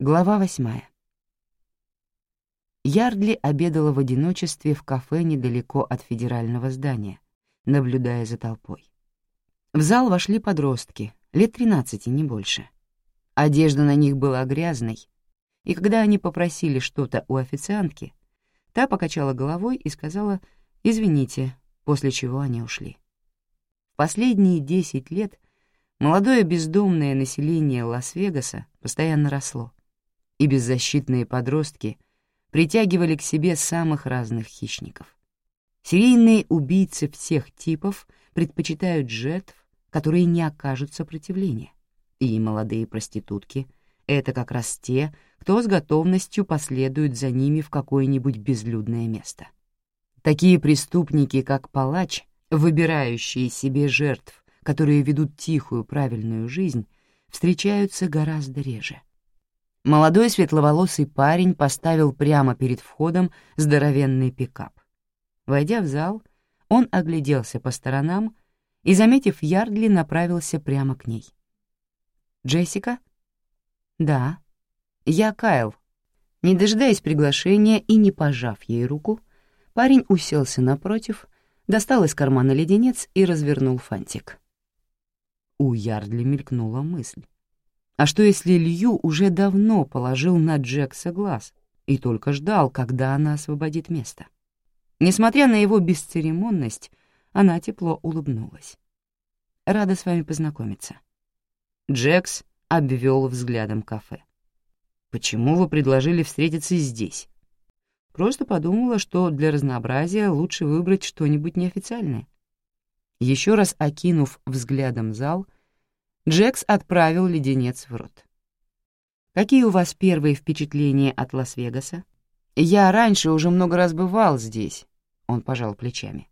Глава 8. Ярдли обедала в одиночестве в кафе недалеко от федерального здания, наблюдая за толпой. В зал вошли подростки, лет 13, не больше. Одежда на них была грязной, и когда они попросили что-то у официантки, та покачала головой и сказала «извините», после чего они ушли. В последние 10 лет молодое бездомное население Лас-Вегаса постоянно росло, и беззащитные подростки притягивали к себе самых разных хищников. Серийные убийцы всех типов предпочитают жертв, которые не окажут сопротивления, и молодые проститутки — это как раз те, кто с готовностью последует за ними в какое-нибудь безлюдное место. Такие преступники, как палач, выбирающие себе жертв, которые ведут тихую, правильную жизнь, встречаются гораздо реже. Молодой светловолосый парень поставил прямо перед входом здоровенный пикап. Войдя в зал, он огляделся по сторонам и, заметив Ярдли, направился прямо к ней. «Джессика?» «Да». «Я Кайл». Не дожидаясь приглашения и не пожав ей руку, парень уселся напротив, достал из кармана леденец и развернул фантик. У Ярдли мелькнула мысль. А что, если Лью уже давно положил на Джекса глаз и только ждал, когда она освободит место? Несмотря на его бесцеремонность, она тепло улыбнулась. «Рада с вами познакомиться». Джекс обвел взглядом кафе. «Почему вы предложили встретиться здесь?» «Просто подумала, что для разнообразия лучше выбрать что-нибудь неофициальное». Еще раз окинув взглядом зал, Джекс отправил леденец в рот. «Какие у вас первые впечатления от Лас-Вегаса?» «Я раньше уже много раз бывал здесь», — он пожал плечами.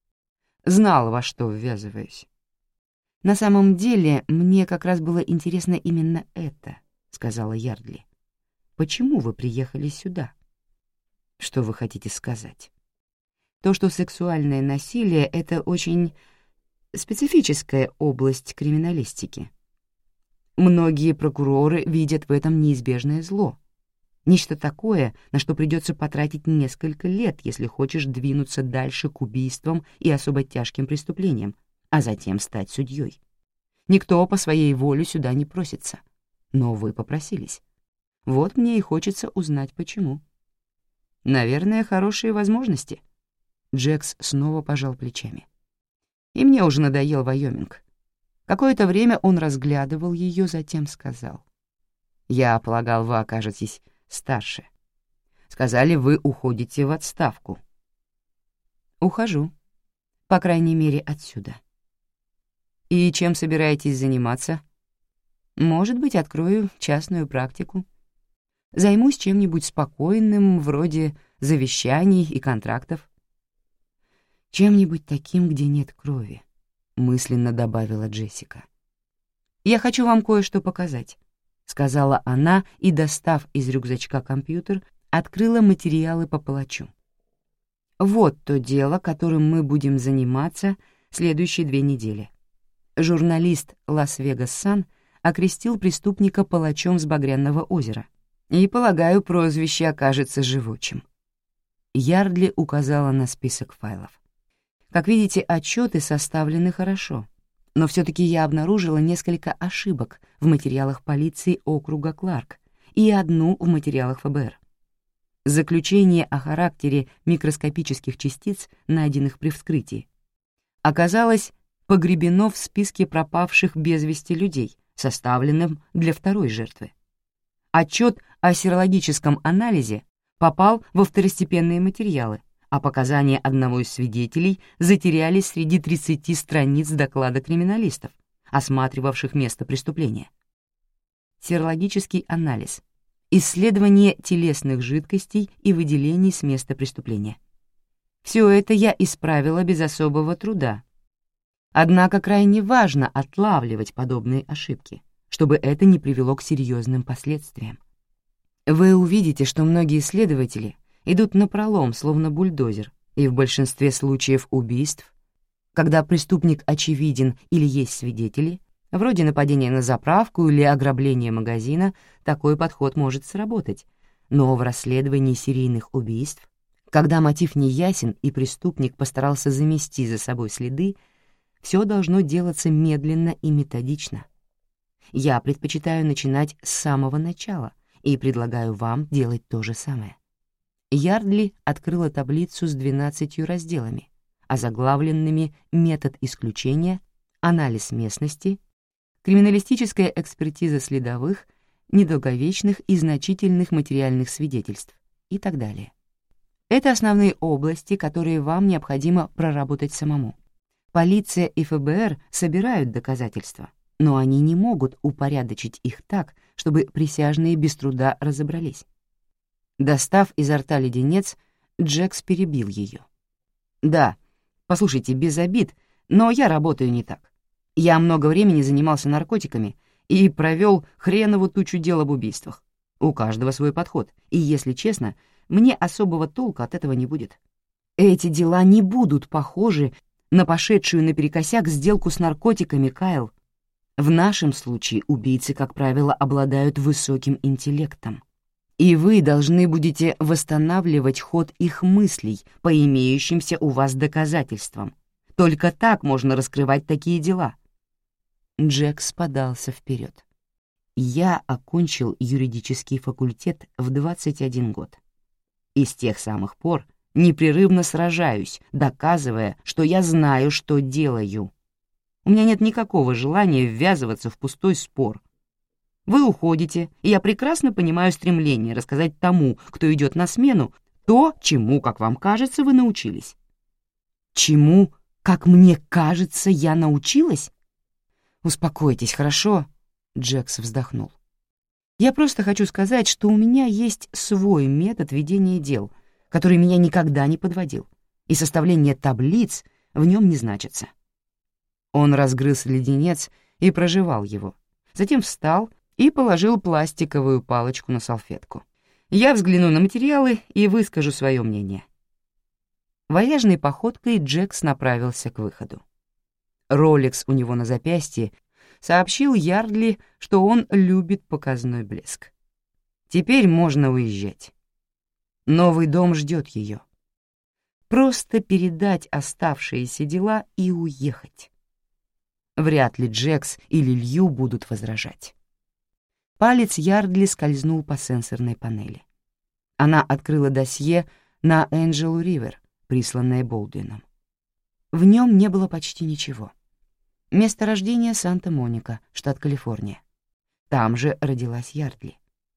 «Знал, во что ввязываюсь». «На самом деле, мне как раз было интересно именно это», — сказала Ярдли. «Почему вы приехали сюда?» «Что вы хотите сказать?» «То, что сексуальное насилие — это очень специфическая область криминалистики. Многие прокуроры видят в этом неизбежное зло. Нечто такое, на что придется потратить несколько лет, если хочешь двинуться дальше к убийствам и особо тяжким преступлениям, а затем стать судьей. Никто по своей воле сюда не просится. Но вы попросились. Вот мне и хочется узнать, почему. Наверное, хорошие возможности». Джекс снова пожал плечами. «И мне уже надоел Вайоминг». Какое-то время он разглядывал ее, затем сказал. «Я полагал, вы окажетесь старше. Сказали, вы уходите в отставку». «Ухожу. По крайней мере, отсюда». «И чем собираетесь заниматься?» «Может быть, открою частную практику. Займусь чем-нибудь спокойным, вроде завещаний и контрактов». «Чем-нибудь таким, где нет крови», — мысленно добавила Джессика. «Я хочу вам кое-что показать», — сказала она и, достав из рюкзачка компьютер, открыла материалы по палачу. «Вот то дело, которым мы будем заниматься следующие 2 недели». Журналист «Лас-Вегас Сан» окрестил преступника палачом с Багряного озера, и, полагаю, прозвище окажется живучим. Ярдли указала на список файлов. Как видите, отчеты составлены хорошо, но все-таки я обнаружила несколько ошибок в материалах полиции округа Кларк и одну в материалах ФБР. Заключение о характере микроскопических частиц, найденных при вскрытии, оказалось погребено в списке пропавших без вести людей, составленном для второй жертвы. Отчет о серологическом анализе попал во второстепенные материалы, а показания одного из свидетелей затерялись среди 30 страниц доклада криминалистов, осматривавших место преступления. Серологический анализ — исследование телесных жидкостей и выделений с места преступления. Все это я исправила без особого труда. Однако крайне важно отлавливать подобные ошибки, чтобы это не привело к серьезным последствиям. Вы увидите, что многие следователи идут напролом, словно бульдозер, и в большинстве случаев убийств, когда преступник очевиден или есть свидетели, Вроде нападения на заправку или ограбления магазина такой подход может сработать, но в расследовании серийных убийств, когда мотив не ясен и преступник постарался замести за собой следы, все должно делаться медленно и методично. Я предпочитаю начинать с самого начала и предлагаю вам делать то же самое. Ярдли открыла таблицу с 12 разделами, озаглавленными «Метод исключения», «Анализ местности», «Криминалистическая экспертиза следовых», «Недолговечных и значительных материальных свидетельств» и так далее. Это основные области, которые вам необходимо проработать самому. Полиция и ФБР собирают доказательства, но они не могут упорядочить их так, чтобы присяжные без труда разобрались. Достав изо рта леденец, Джекс перебил ее. «Да, послушайте, без обид, но я работаю не так. Я много времени занимался наркотиками и провел хренову тучу дел об убийствах. У каждого свой подход, и, если честно, мне особого толка от этого не будет. Эти дела не будут похожи на пошедшую наперекосяк сделку с наркотиками, Кайл. В нашем случае убийцы, как правило, обладают высоким интеллектом. И вы должны будете восстанавливать ход их мыслей по имеющимся у вас доказательствам. Только так можно раскрывать такие дела». Джекс подался вперед. «Я окончил юридический факультет в 21 год. И с тех самых пор непрерывно сражаюсь, доказывая, что я знаю, что делаю. У меня нет никакого желания ввязываться в пустой спор. Вы уходите, и я прекрасно понимаю стремление рассказать тому, кто идет на смену, то, чему, как вам кажется, вы научились». «Чему, как мне кажется, я научилась?» «Успокойтесь, хорошо?» — Джекс вздохнул. «Я просто хочу сказать, что у меня есть свой метод ведения дел, который меня никогда не подводил, и составление таблиц в нем не значится». Он разгрыз леденец и прожевал его, затем встал и положил пластиковую палочку на салфетку. «Я взгляну на материалы и выскажу свое мнение». Вальяжной походкой Джекс направился к выходу. Ролекс у него на запястье сообщил Ярдли, что он любит показной блеск. Теперь можно уезжать. Новый дом ждет ее. Просто передать оставшиеся дела и уехать. Вряд ли Джекс или Лью будут возражать. Палец Ярдли скользнул по сенсорной панели. Она открыла досье на Энджелу Ривер, присланное Болдуином. В нем не было почти ничего. Место рождения — Санта-Моника, штат Калифорния. Там же родилась Ярдли.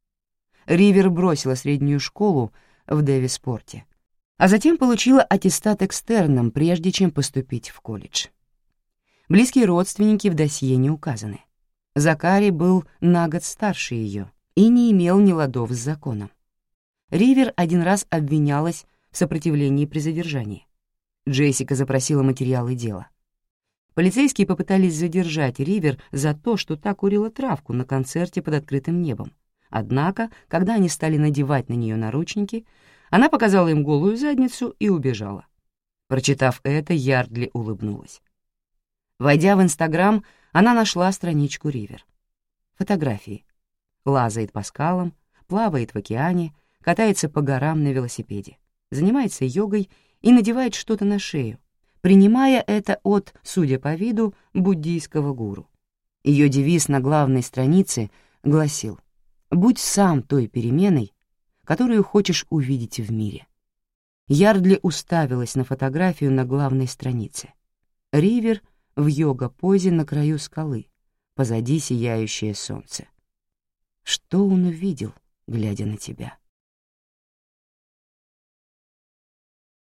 Ривер бросила среднюю школу в Дэвиспорте, а затем получила аттестат экстерном, прежде чем поступить в колледж. Близкие родственники в досье не указаны. Закари был на год старше ее и не имел ни ладов с законом. Ривер один раз обвинялась в сопротивлении при задержании. Джессика запросила материалы дела. Полицейские попытались задержать Ривер за то, что та курила травку на концерте под открытым небом. Однако, когда они стали надевать на нее наручники, она показала им голую задницу и убежала. Прочитав это, Ярдли улыбнулась. Войдя в Инстаграм, она нашла страничку Ривер. Фотографии. Лазает по скалам, плавает в океане, катается по горам на велосипеде, занимается йогой и надевает что-то на шею, принимая это от, судя по виду, буддийского гуру. Ее девиз на главной странице гласил: «Будь сам той переменой, которую хочешь увидеть в мире». Ярдли уставилась на фотографию на главной странице. Ривер в йога-позе на краю скалы, позади сияющее солнце. Что он увидел, глядя на тебя?